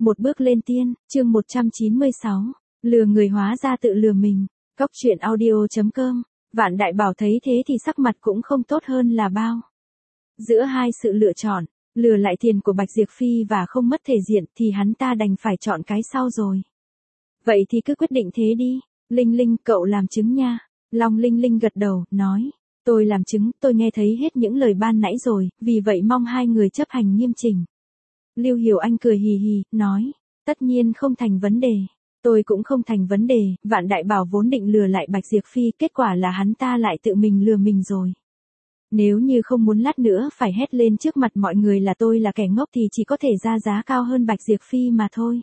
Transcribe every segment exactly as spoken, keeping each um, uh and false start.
Một bước lên tiên, chương một trăm chín mươi sáu. Lừa người hóa ra tự lừa mình. Cóc truyện audio chấm com. Vạn Đại Bảo thấy thế thì sắc mặt cũng không tốt hơn là bao. Giữa hai sự lựa chọn, lừa lại tiền của Bạch Diệp Phi và không mất thể diện thì hắn ta đành phải chọn cái sau rồi. Vậy thì cứ quyết định thế đi. Linh Linh, cậu làm chứng nha. Long Linh Linh gật đầu, nói. Tôi làm chứng, tôi nghe thấy hết những lời ban nãy rồi, vì vậy mong hai người chấp hành nghiêm chỉnh. Lưu Hiểu Anh cười hì hì, nói. Tất nhiên không thành vấn đề. Tôi cũng không thành vấn đề. Vạn Đại Bảo vốn định lừa lại Bạch Diệp Phi, kết quả là hắn ta lại tự mình lừa mình rồi. Nếu như không muốn lát nữa phải hét lên trước mặt mọi người là tôi là kẻ ngốc thì chỉ có thể ra giá cao hơn Bạch Diệp Phi mà thôi.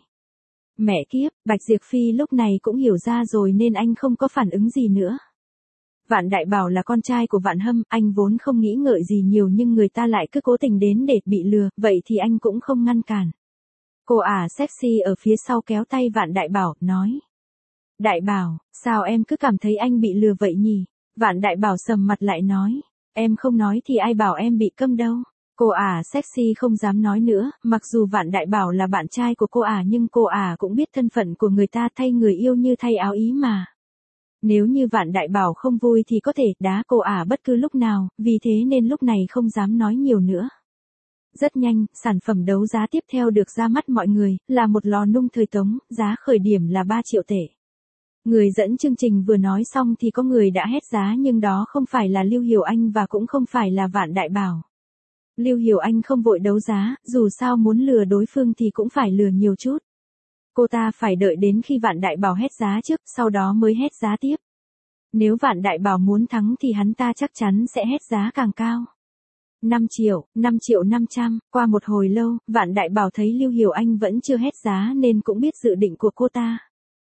Mẹ kiếp, Bạch Diệp Phi lúc này cũng hiểu ra rồi nên anh không có phản ứng gì nữa. Vạn Đại Bảo là con trai của Vạn Hâm, anh vốn không nghĩ ngợi gì nhiều nhưng người ta lại cứ cố tình đến để bị lừa, vậy thì anh cũng không ngăn cản. Cô ả sexy ở phía sau kéo tay Vạn Đại Bảo, nói. Đại Bảo, sao em cứ cảm thấy anh bị lừa vậy nhỉ? Vạn Đại Bảo sầm mặt lại nói. Em không nói thì ai bảo em bị câm đâu. Cô ả sexy không dám nói nữa, mặc dù Vạn Đại Bảo là bạn trai của cô ả nhưng cô ả cũng biết thân phận của người ta thay người yêu như thay áo ý mà. Nếu như Vạn Đại Bảo không vui thì có thể đá cô ả bất cứ lúc nào, vì thế nên lúc này không dám nói nhiều nữa. Rất nhanh, sản phẩm đấu giá tiếp theo được ra mắt mọi người, là một lò nung thời Tống, giá khởi điểm là ba triệu tệ. Người dẫn chương trình vừa nói xong thì có người đã hét giá nhưng đó không phải là Lưu Hiểu Anh và cũng không phải là Vạn Đại Bảo. Lưu Hiểu Anh không vội đấu giá, dù sao muốn lừa đối phương thì cũng phải lừa nhiều chút. Cô ta phải đợi đến khi Vạn Đại Bảo hét giá trước, sau đó mới hét giá tiếp. Nếu Vạn Đại Bảo muốn thắng thì hắn ta chắc chắn sẽ hét giá càng cao. năm triệu, năm triệu năm trăm, qua một hồi lâu, Vạn Đại Bảo thấy Lưu Hiểu Anh vẫn chưa hét giá nên cũng biết dự định của cô ta.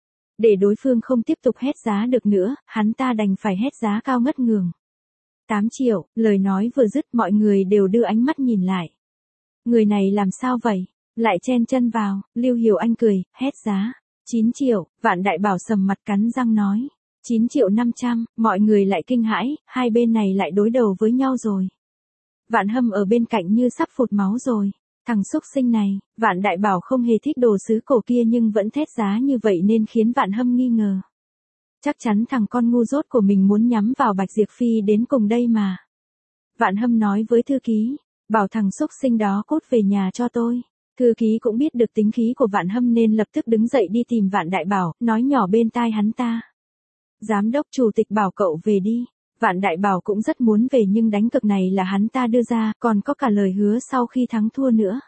Để đối phương không tiếp tục hét giá được nữa, hắn ta đành phải hét giá cao ngất ngường. tám triệu, lời nói vừa dứt mọi người đều đưa ánh mắt nhìn lại. Người này làm sao vậy? Lại chen chân vào, Lưu Hiểu Anh cười, hét giá. chín triệu, Vạn Đại Bảo sầm mặt cắn răng nói. chín triệu năm trăm, mọi người lại kinh hãi, hai bên này lại đối đầu với nhau rồi. Vạn Hâm ở bên cạnh như sắp phụt máu rồi. Thằng xúc sinh này, Vạn Đại Bảo không hề thích đồ sứ cổ kia nhưng vẫn thét giá như vậy nên khiến Vạn Hâm nghi ngờ. Chắc chắn thằng con ngu dốt của mình muốn nhắm vào Bạch Diệp Phi đến cùng đây mà. Vạn Hâm nói với thư ký, bảo thằng xúc sinh đó cút về nhà cho tôi. Thư ký cũng biết được tính khí của Vạn Hâm nên lập tức đứng dậy đi tìm Vạn Đại Bảo, nói nhỏ bên tai hắn ta. Giám đốc chủ tịch bảo cậu về đi. Vạn Đại Bảo cũng rất muốn về nhưng đánh cược này là hắn ta đưa ra, còn có cả lời hứa sau khi thắng thua nữa.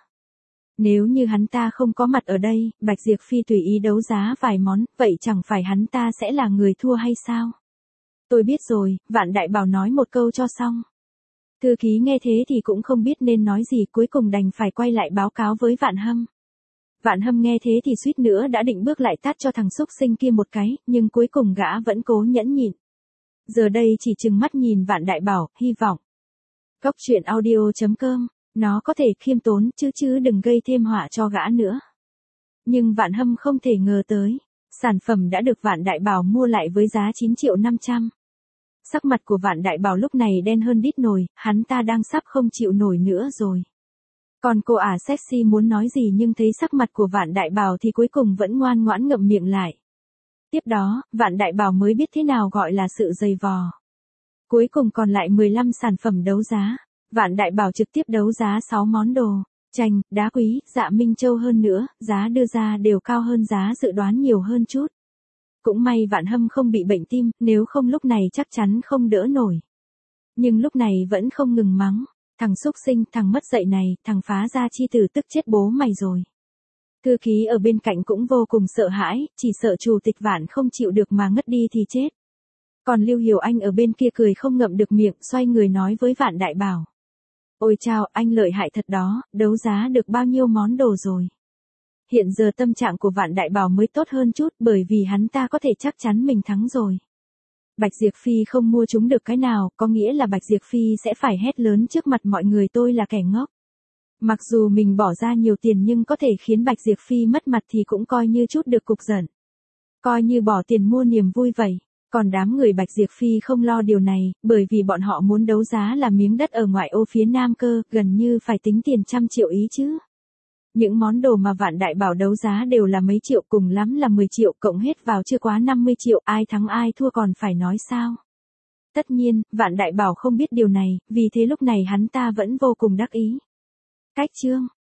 Nếu như hắn ta không có mặt ở đây, Bạch Diệp Phi tùy ý đấu giá vài món, vậy chẳng phải hắn ta sẽ là người thua hay sao? Tôi biết rồi, Vạn Đại Bảo nói một câu cho xong. Thư ký nghe thế thì cũng không biết nên nói gì, cuối cùng đành phải quay lại báo cáo với Vạn Hâm. Vạn Hâm nghe thế thì suýt nữa đã định bước lại tát cho thằng xúc sinh kia một cái, nhưng cuối cùng gã vẫn cố nhẫn nhịn. Giờ đây chỉ trừng mắt nhìn Vạn Đại Bảo, hy vọng. Cóc truyện audio chấm com, nó có thể khiêm tốn chứ chứ đừng gây thêm họa cho gã nữa. Nhưng Vạn Hâm không thể ngờ tới, sản phẩm đã được Vạn Đại Bảo mua lại với giá chín triệu năm trăm. Sắc mặt của Vạn Đại Bảo lúc này đen hơn đít nồi, hắn ta đang sắp không chịu nổi nữa rồi. Còn cô ả sexy muốn nói gì nhưng thấy sắc mặt của Vạn Đại Bảo thì cuối cùng vẫn ngoan ngoãn ngậm miệng lại. Tiếp đó, Vạn Đại Bảo mới biết thế nào gọi là sự dày vò. Cuối cùng còn lại mười lăm sản phẩm đấu giá. Vạn Đại Bảo trực tiếp đấu giá sáu món đồ. Tranh, đá quý, dạ Minh Châu hơn nữa, giá đưa ra đều cao hơn giá dự đoán nhiều hơn chút. Cũng may Vạn Hâm không bị bệnh tim, nếu không lúc này chắc chắn không đỡ nổi. Nhưng lúc này vẫn không ngừng mắng. Thằng xúc sinh, thằng mất dạy này, thằng phá gia chi tử tức chết bố mày rồi. Thư ký ở bên cạnh cũng vô cùng sợ hãi, chỉ sợ chủ tịch Vạn không chịu được mà ngất đi thì chết. Còn Lưu Hiểu Anh ở bên kia cười không ngậm được miệng, xoay người nói với Vạn Đại Bảo. Ôi chao, anh lợi hại thật đó, đấu giá được bao nhiêu món đồ rồi. Hiện giờ tâm trạng của Vạn Đại Bảo mới tốt hơn chút bởi vì hắn ta có thể chắc chắn mình thắng rồi. Bạch Diệp Phi không mua chúng được cái nào, có nghĩa là Bạch Diệp Phi sẽ phải hét lớn trước mặt mọi người tôi là kẻ ngốc. Mặc dù mình bỏ ra nhiều tiền nhưng có thể khiến Bạch Diệp Phi mất mặt thì cũng coi như chút được cục giận. Coi như bỏ tiền mua niềm vui vậy. Còn đám người Bạch Diệp Phi không lo điều này, bởi vì bọn họ muốn đấu giá là miếng đất ở ngoại ô phía Nam cơ, gần như phải tính tiền trăm triệu ý chứ. Những món đồ mà Vạn Đại Bảo đấu giá đều là mấy triệu, cùng lắm là mười triệu, cộng hết vào chưa quá năm mươi triệu, ai thắng ai thua còn phải nói sao. Tất nhiên, Vạn Đại Bảo không biết điều này, vì thế lúc này hắn ta vẫn vô cùng đắc ý. Cách chương